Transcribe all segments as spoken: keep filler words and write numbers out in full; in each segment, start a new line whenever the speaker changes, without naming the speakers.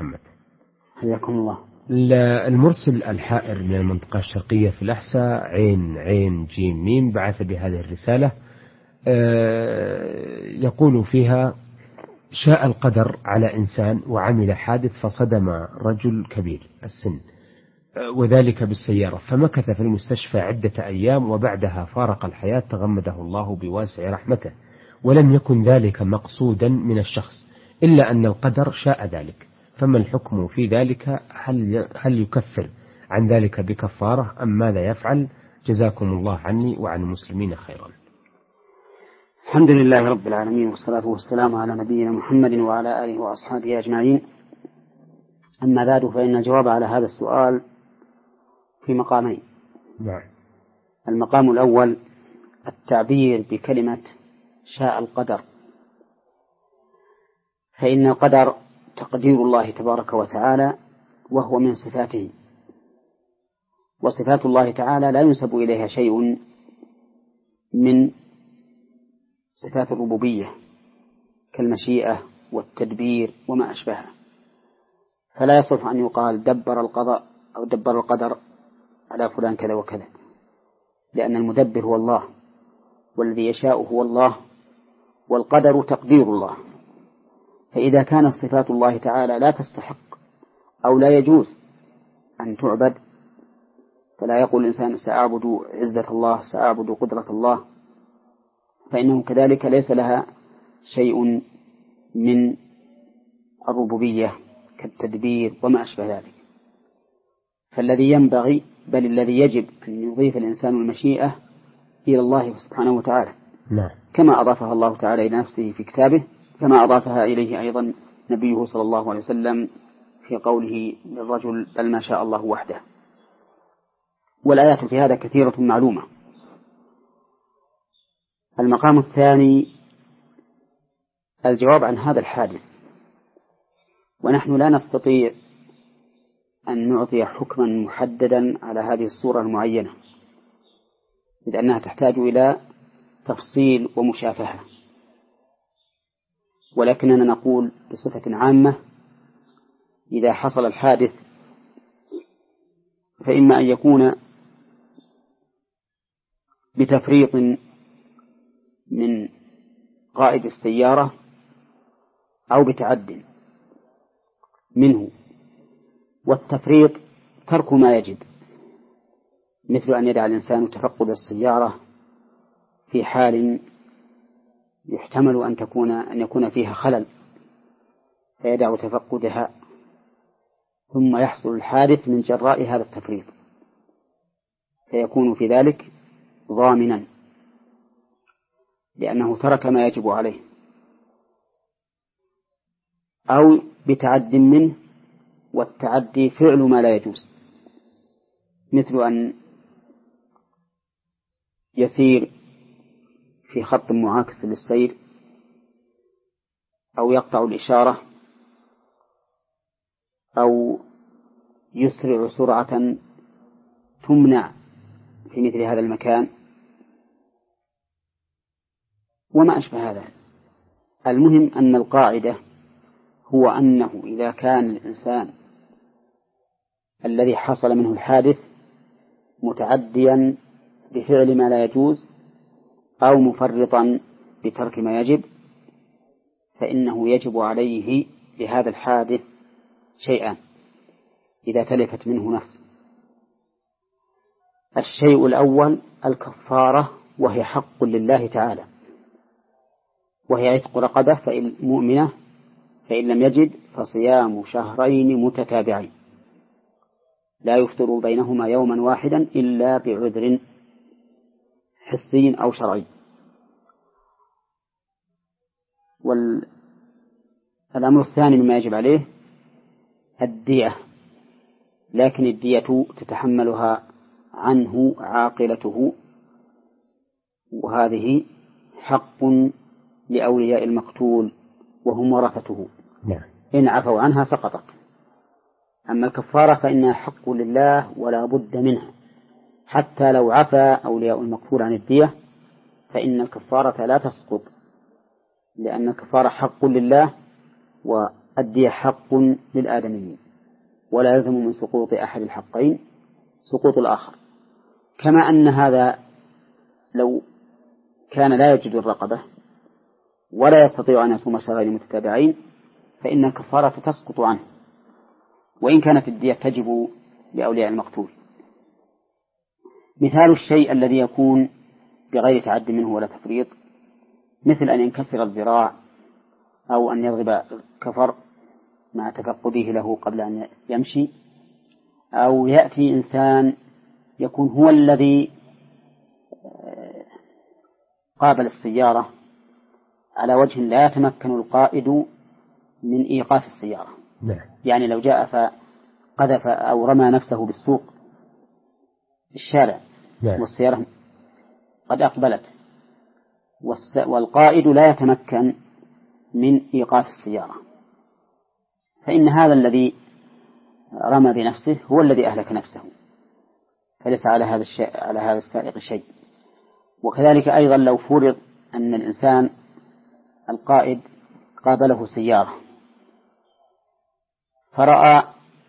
محمد.
حياكم الله.
المرسل الحائر من المنطقة الشرقية في الأحساء عين عين جيم ميم بعث بهذه الرسالة يقول فيها: شاء القدر على إنسان وعمل حادث فصدم رجل كبير السن وذلك بالسيارة، فمكث في المستشفى عدة أيام وبعدها فارق الحياة تغمده الله بواسع رحمته، ولم يكن ذلك مقصودا من الشخص إلا أن القدر شاء ذلك، فما الحكم في ذلك؟ هل هل يكفر عن ذلك بكفارة أم ماذا يفعل؟ جزاكم الله عني وعن المسلمين خيرا.
الحمد لله رب العالمين، والصلاة والسلام على نبينا محمد وعلى آله وأصحابه أجمعين. أما بعد، فإن الجواب على هذا السؤال في مقامين.
نعم.
المقام الأول التعبير بكلمة شاء القدر، فإن القدر تقدير الله تبارك وتعالى وهو من صفاته، وصفات الله تعالى لا ينسب إليها شيء من صفات الربوبية كالمشيئة والتدبير وما أشبهها، فلا يصح أن يقال دبر القضاء أو دبر القدر على فلان كذا وكذا، لأن المدبر هو الله، والذي يشاء هو الله، والقدر تقدير الله. فإذا كانت صفات الله تعالى لا تستحق أو لا يجوز أن تعبد، فلا يقول الإنسان سأعبد عزة الله، سأعبد قدرة الله، فإنه كذلك ليس لها شيء من الربوبية كالتدبير وما أشبه ذلك. فالذي ينبغي بل الذي يجب أن يضيف الإنسان المشيئة إلى الله سبحانه وتعالى،
نعم.
كما أضافها الله تعالى إلى نفسه في كتابه، كما أضافها إليه أيضا نبيه صلى الله عليه وسلم في قوله للرجل بل ما شاء الله وحده. والآيات في هذا كثيرة معلومة. المقام الثاني الجواب عن هذا الحادث، ونحن لا نستطيع أن نعطي حكما محددا على هذه الصورة المعينة، إذ أنها تحتاج إلى تفصيل ومشافهة، ولكننا نقول بصفة عامة: إذا حصل الحادث فإما أن يكون بتفريط من قائد السيارة أو بتعد منه، والتفريط ترك ما يجب، مثل أن يدع الإنسان تفقد السيارة في حال يحتمل أن تكون أن يكون فيها خلل، فيدع تفقدها ثم يحصل الحادث من جراء هذا التفريط، فيكون في ذلك ضامنا لأنه ترك ما يجب عليه، أو بتعد منه، والتعدي فعل ما لا يجوز، مثل أن يسير في خط معاكس للسير أو يقطع الإشارة أو يسرع سرعة تمنع في مثل هذا المكان وما أشبه هذا. المهم أن القاعدة هو أنه إذا كان الإنسان الذي حصل منه الحادث متعديا بفعل ما لا يجوز أو مفرطا بترك ما يجب، فإنه يجب عليه لهذا الحادث شيئان إذا تلفت منه نفس. الشيء الأول الكفارة، وهي حق لله تعالى، وهي عتق رقبة فإن مؤمنة، فإن لم يجد فصيام شهرين متتابعين لا يفطر بينهما يوما واحدا إلا بعذر حسي أو شرعي. والأمر الثاني مما يجب عليه الدية، لكن الدية تتحملها عنه عاقلته، وهذه حق لأولياء المقتول وهم ورثته، إن عفوا عنها سقطت. أما الكفارة فإنها حق لله ولا بد منها، حتى لو عفى أولياء المقتول عن الدية فإن الكفارة لا تسقط، لأن الكفارة حق لله الدية حق للآدميين، ولا يلزم من سقوط أحد الحقين سقوط الآخر. كما أن هذا لو كان لا يجد الرقبة ولا يستطيع أن يصوم شهرين متتابعين فإن الكفارة تسقط عنه، وإن كانت الدية تجب لأولياء المقتول. مثال الشيء الذي يكون بغير تعد منه ولا تفريط، مثل أن ينكسر الذراع أو أن يضرب الكفر مع تفقده له قبل أن يمشي، أو يأتي إنسان يكون هو الذي قابل السيارة على وجه لا يتمكن القائد من إيقاف السيارة.
نعم.
يعني لو جاء فقذف أو رمى نفسه بالسوق الشارع. نعم. والسيارة قد أقبلت والقائد لا يتمكن من إيقاف السيارة، فإن هذا الذي رمى بنفسه هو الذي أهلك نفسه، فليس على هذا الشيء على هذا السائق شيء. وكذلك أيضا لو فرض أن الإنسان القائد قابله سيارة فرأى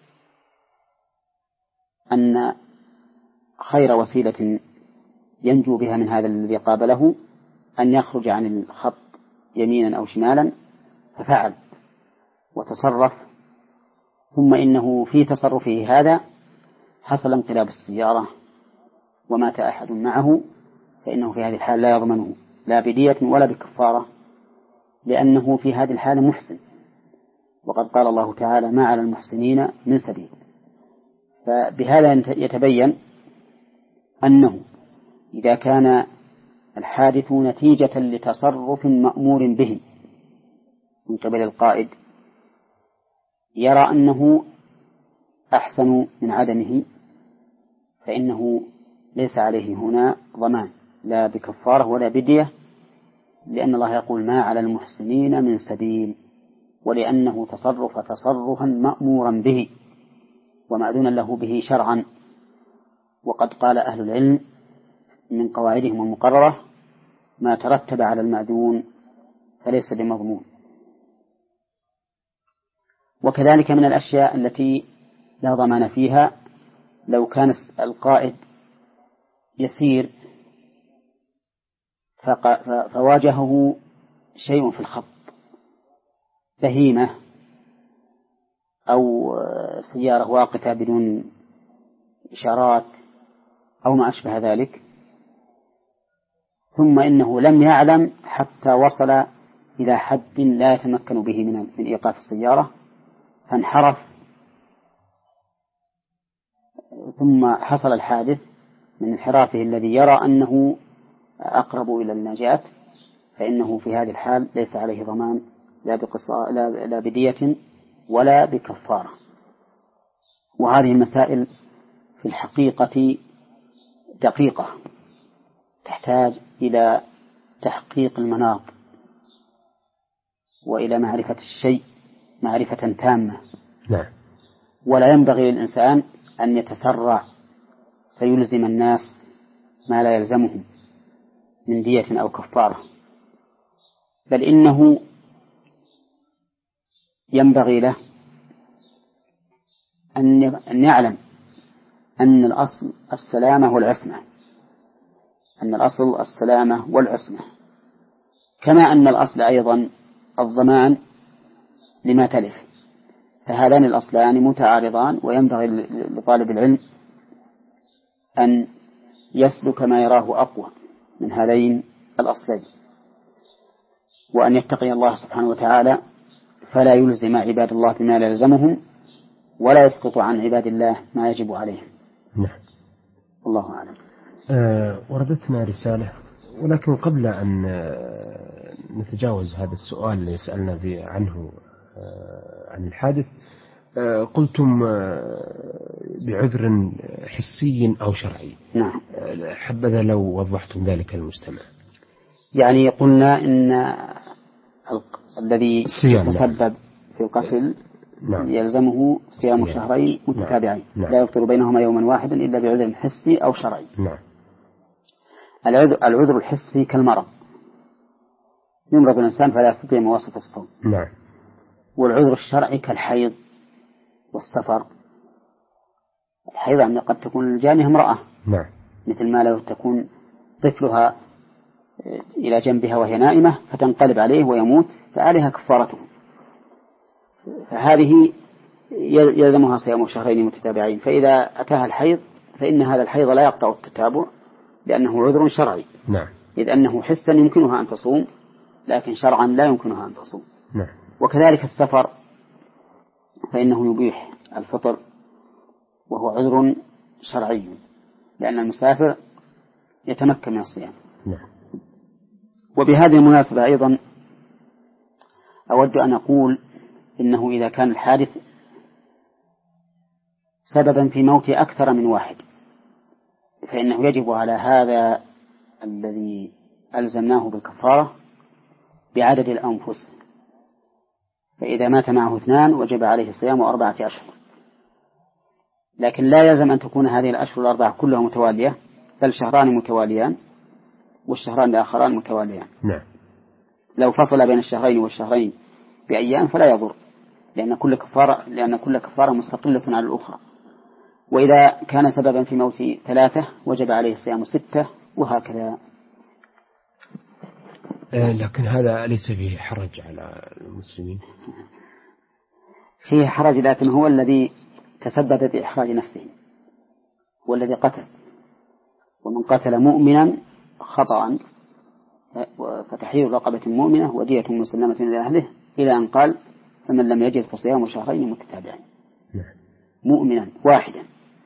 أن خير وسيلة ينجو بها من هذا الذي قابله أن يخرج عن الخط يمينا أو شمالا، ففعل وتصرف، ثم إنه في تصرفه هذا حصل انقلاب السيارة ومات أحد معه، فإنه في هذه الحال لا يضمنه لا بدية ولا بكفارة، لأنه في هذه الحالة محسن، وقد قال الله تعالى ما على المحسنين من سبيل. فبهذا يتبين أنه إذا كان الحادث نتيجة لتصرف مأمور به من قبل القائد يرى أنه أحسن من عدمه، فإنه ليس عليه هنا ضمان لا بكفارة ولا بدية، لأن الله يقول ما على المحسنين من سبيل، ولأنه تصرف تصرفا مأمورا به ومأذونا له به شرعا. وقد قال أهل العلم من قواعدهم المقررة ما ترتب على المأذون فليس بمضمون. وكذلك من الأشياء التي لا ضمان فيها لو كان القائد يسير فواجهه شيء في الخط، بهيمة أو سيارة واقفة بدون إشارات أو ما أشبه ذلك، ثم إنه لم يعلم حتى وصل إلى حد لا يتمكن به من من إيقاف السيارة فانحرف، ثم حصل الحادث من انحرافه الذي يرى أنه أقرب إلى النجاة، فإنه في هذه الحال ليس عليه ضمان لا بقصاص لا, لا بدية ولا بكفارة. وهذه المسائل في الحقيقة دقيقة تحتاج إلى تحقيق المناط وإلى معرفة الشيء معرفة تامة.
نعم.
ولا ينبغي للإنسان أن يتسرع فيلزم الناس ما لا يلزمهم من دية أو كفارة، بل إنه ينبغي له أن يعلم أن الأصل السلامة والعصمة، أن الأصل السلامة والعصمة، كما أن الأصل أيضا الضمان لما تلف، فهذان الأصلان متعارضان، وينبغي لطالب العلم أن يسلك ما يراه أقوى من هذين الأصلين، وأن يتقي الله سبحانه وتعالى فلا يلزم عباد الله بما لا يلزمهم ولا يسقط عن عباد الله ما يجب عليهم.
نعم.
الله أعلم.
أه وردتنا رسالة، ولكن قبل أن نتجاوز هذا السؤال اللي يسألنا عنه عن الحادث، قلتم بعذر حسي أو شرعي.
نعم.
حبذا لو وضحتم ذلك للمستمع.
يعني قلنا إن الذي يتسبب في القتل
نعم.
يلزمه صيام شهرين متتابعين. نعم. لا يفطر بينهما يوما واحدا إلا بعذر حسي أو شرعي.
نعم.
العذر, العذر الحسي كالمرض، يمرض الإنسان فلا يستطيع مواصلة الصوم.
نعم.
والعذر الشرعي كالحيض والسفر. الحيض أن قد تكون الجانية امرأة،
نعم،
مثل ما لو تكون طفلها إلى جنبها وهي نائمة فتنقلب عليه ويموت فعليها كفارته، فهذه يلزمها صيام شهرين متتابعين. فإذا أتاها الحيض فإن هذا الحيض لا يقطع التتابع لأنه عذر شرعي،
نعم،
إذ أنه حسا يمكنها أن تصوم لكن شرعا لا يمكنها أن تصوم.
نعم.
وكذلك السفر فإنه يبيح الفطر وهو عذر شرعي لأن المسافر يتمكن من الصيام.
نعم.
وبهذه المناسبة أيضا أود أن أقول إنه إذا كان الحادث سببا في موت أكثر من واحد فإنه يجب على هذا الذي ألزمناه بالكفارة بعدد الأنفس، فإذا مات معه اثنان وجب عليه صيام أربعة أشهر، لكن لا يلزم أن تكون هذه الأشهر الأربعة كلها متوالية، بل شهران متواليان والشهران الآخران متواليان.
نعم.
لو فصل بين الشهرين والشهرين بأيام فلا يضر لأن كل كفارة لأن كل كفارة مستقلة على الأخرى. وإذا كان سببا في موت ثلاثة وجب عليه صيام ستة وهكذا.
آه لكن هذا ليس فيه حرج على المسلمين.
فيه حرج لكن هو الذي تسبب بإحراج نفسه والذي قتل، ومن قتل مؤمنا خطأ فتحرير رقبة مؤمنة ودية مسلمة إلى أهله إلى أن قال فمن لم يجد فصيام شهرين متتابعين.
نعم.
مؤمنا واحدا.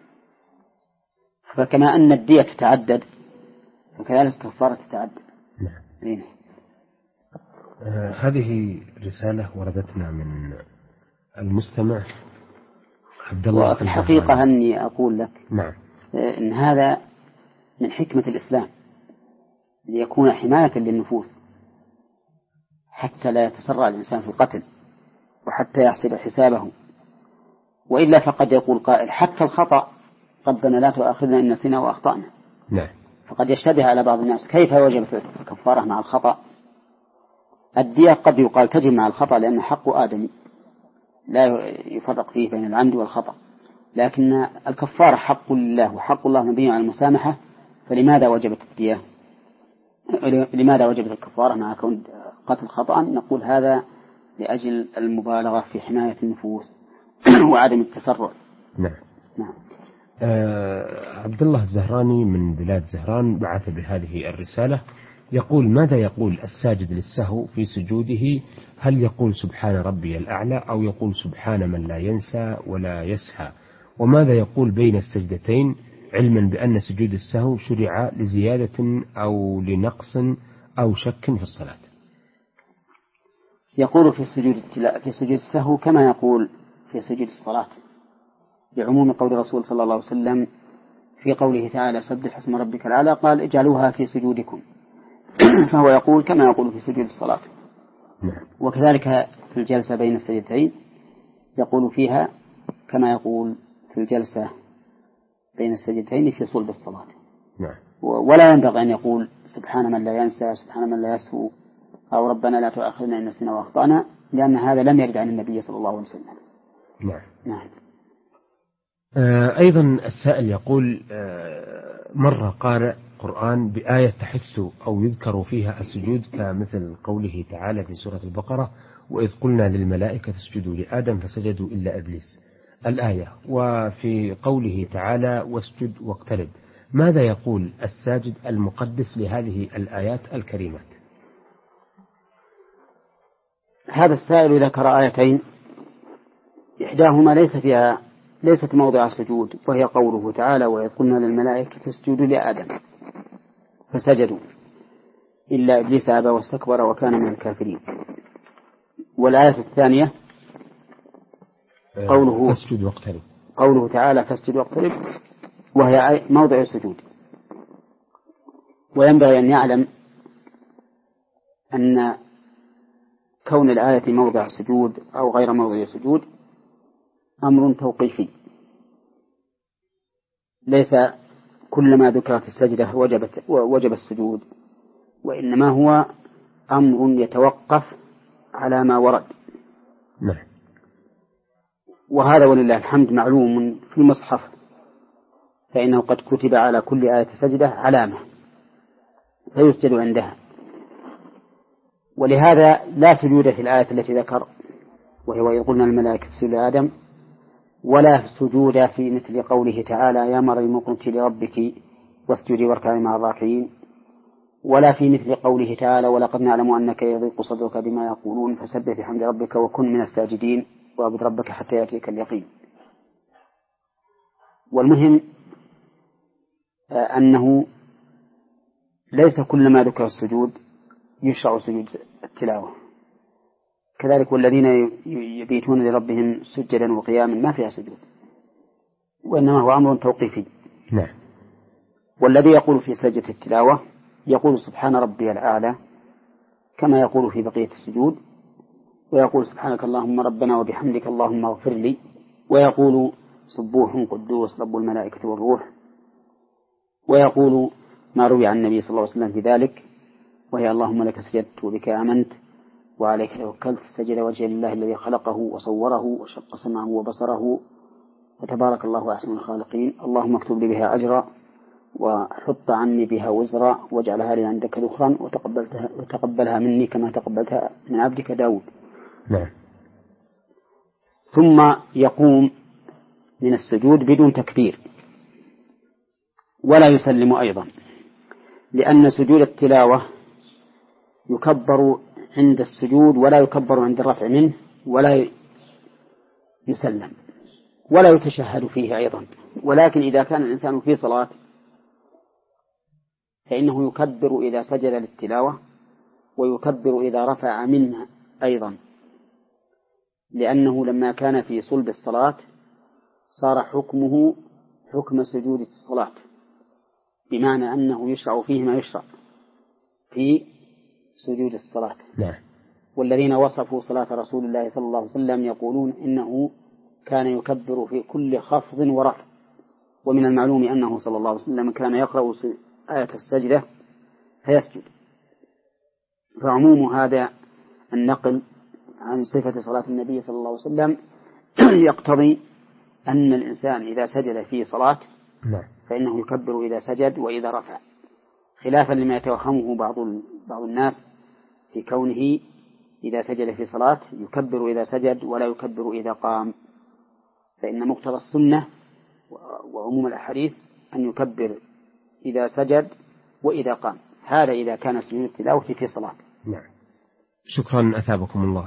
فكما أن الدية تتعدد فكذلك الكفارة تتعدد.
نعم. آه هذه رسالة وردتنا من المستمع عبد الله.
وفي الحقيقة أني أقول لك
نعم.
إن هذا من حكمة الإسلام ليكون حماية للنفوس حتى لا يتسرع الإنسان في القتل وحتى يحسب حسابه، وإلا فقد يقول قائل حتى الخطأ ربنا لا تؤاخذنا إن نسينا وأخطأنا.
نعم.
فقد يشتبه على بعض الناس كيف وجبت الكفارة مع الخطأ. الدية قد يقال تجب مع الخطأ لأن حق آدم لا يفرق فيه بين العمد والخطأ، لكن الكفارة حق لله وحق الله مبني على المسامحة، فلماذا وجبت الدية؟ لماذا وجبت الكفارة مع كون قتل خطأ؟ نقول هذا لأجل المبالغة في حماية النفوس وعدم التسرع.
نعم.
نعم.
آه عبد الله الزهراني من بلاد زهران بعث بهذه الرسالة يقول ماذا يقول الساجد للسهو في سجوده؟ هل يقول سبحان ربي الأعلى أو يقول سبحان من لا ينسى ولا يسهى؟ وماذا يقول بين السجدتين علما بأن سجود السهو شرع لزيادة أو لنقص أو شك في الصلاة؟
يقول في سجود في سجود السهو كما يقول في سجود الصلاة بعموم قول الرسول صلى الله عليه وسلم في قوله تعالى سبح اسم ربك الأعلى قال اجعلوها في سجودكم فهو يقول كما يقول في سجود الصلاة.
نعم.
وكذلك في الجلسة بين السجدتين يقول فيها كما يقول في الجلسة بين السجدتين في صلب الصلاة.
نعم.
ولا ينبغي أن يقول سبحان من لا ينسى سبحان من لا يسهو أو ربنا لا تؤاخذنا إن نسينا وأخطأنا، لأن هذا لم يرد عن النبي صلى الله عليه وسلم.
نعم.
نعم.
آه أيضا السائل يقول آه مرة قارئ قرآن بآية تحث أو يذكر فيها السجود كمثل قوله تعالى في سورة البقرة وإذ قلنا للملائكة اسجدوا لآدم فسجدوا إلا إبليس الآية، وفي قوله تعالى واسجد واقترب، ماذا يقول الساجد المقدس لهذه الآيات الكريمات؟
هذا السائل ذكر آيتين إحداهما ليس فيها ليست موضع السجود وهي قوله تعالى وإذ قلنا للملائكة اسجدوا لآدم فسجدوا إلا إبليس أبى واستكبر وكان من الكافرين. والآية الثانية قوله
فاسجد واقترب،
قوله تعالى فاسجد واقترب وهي موضع السجود. وينبغي أن يعلم أن كون الآية موضع سجود أو غير موضع سجود أمر توقيفي، ليس كلما ذكرت السجدة وجبت وجب السجود، وإنما هو أمر يتوقف على ما ورد
نعم.
وهذا ولله الحمد معلوم في المصحف، فإنه قد كتب على كل آية سجدة علامة فيسجد عندها. ولهذا لا سجود في الآية التي ذكر وهي وإذ قلنا الملائكة اسجدوا لآدم، ولا سجود في مثل قوله تعالى يا مريم اقنتي لربك واسجدي واركعي مع الراكعين، ولا في مثل قوله تعالى ولقد نعلم أنك يضيق صدرك بما يقولون فسبح بحمد ربك وكن من الساجدين واعبد ربك حتى يأتيك اليقين. والمهم أنه ليس كل ما ذكر السجود يشرع سجود التلاوة. كذلك والذين يبيتون لربهم سجدا وقياما ما فيها سجود، وإنما هو أمر توقيفي.
نعم.
والذي يقول في سجدة التلاوة يقول سبحان ربي الأعلى كما يقول في بقية السجود، ويقول سبحانك اللهم ربنا وبحمدك اللهم اغفر لي، ويقول سبوح قدوس رب الملائكة والروح، ويقول ما روي عن النبي صلى الله عليه وسلم في ذلك وهي اللهم لك سجدت وبك آمنت وعليك توكلت سجد وجه لله الذي خلقه وصوره وشق سمعه وبصره وتبارك الله أحسن الخالقين، اللهم اكتب لي بها أجرا وحط عني بها وزرا واجعلها لي عندك ذخرا وتقبلتها وتقبلها مني كما تقبلتها من عبدك داود.
نعم.
ثم يقوم من السجود بدون تكبير ولا يسلم أيضا، لأن سجود التلاوة يكبر عند السجود ولا يكبر عند الرفع منه ولا يسلم ولا يتشهد فيه أيضا. ولكن إذا كان الإنسان في صلاة فإنه يكبر إذا سجد للتلاوة ويكبر إذا رفع منها أيضا، لأنه لما كان في صلب الصلاة صار حكمه حكم سجود الصلاة، بمعنى أنه يشرع فيه ما يشرع في سجود الصلاة.
نعم.
والذين وصفوا صلاة رسول الله صلى الله عليه وسلم يقولون إنه كان يكبر في كل خفض ورفع. ومن المعلوم أنه صلى الله عليه وسلم كان يقرأ آية السجدة فيسجد. فعموم هذا النقل عن صفة صلاة النبي صلى الله عليه وسلم يقتضي أن الإنسان إذا سجد في صلاة فإنه يكبر إذا سجد وإذا رفع، خلافا لما يتوهمه بعض بعض الناس في كونه إذا سجد في صلاة يكبر إذا سجد ولا يكبر إذا قام، فإن مقتضى السنة وعموم الأحاديث أن يكبر إذا سجد وإذا قام، هذا إذا كان سجود التلاوة في صلاة.
نعم. شكرا أثابكم الله.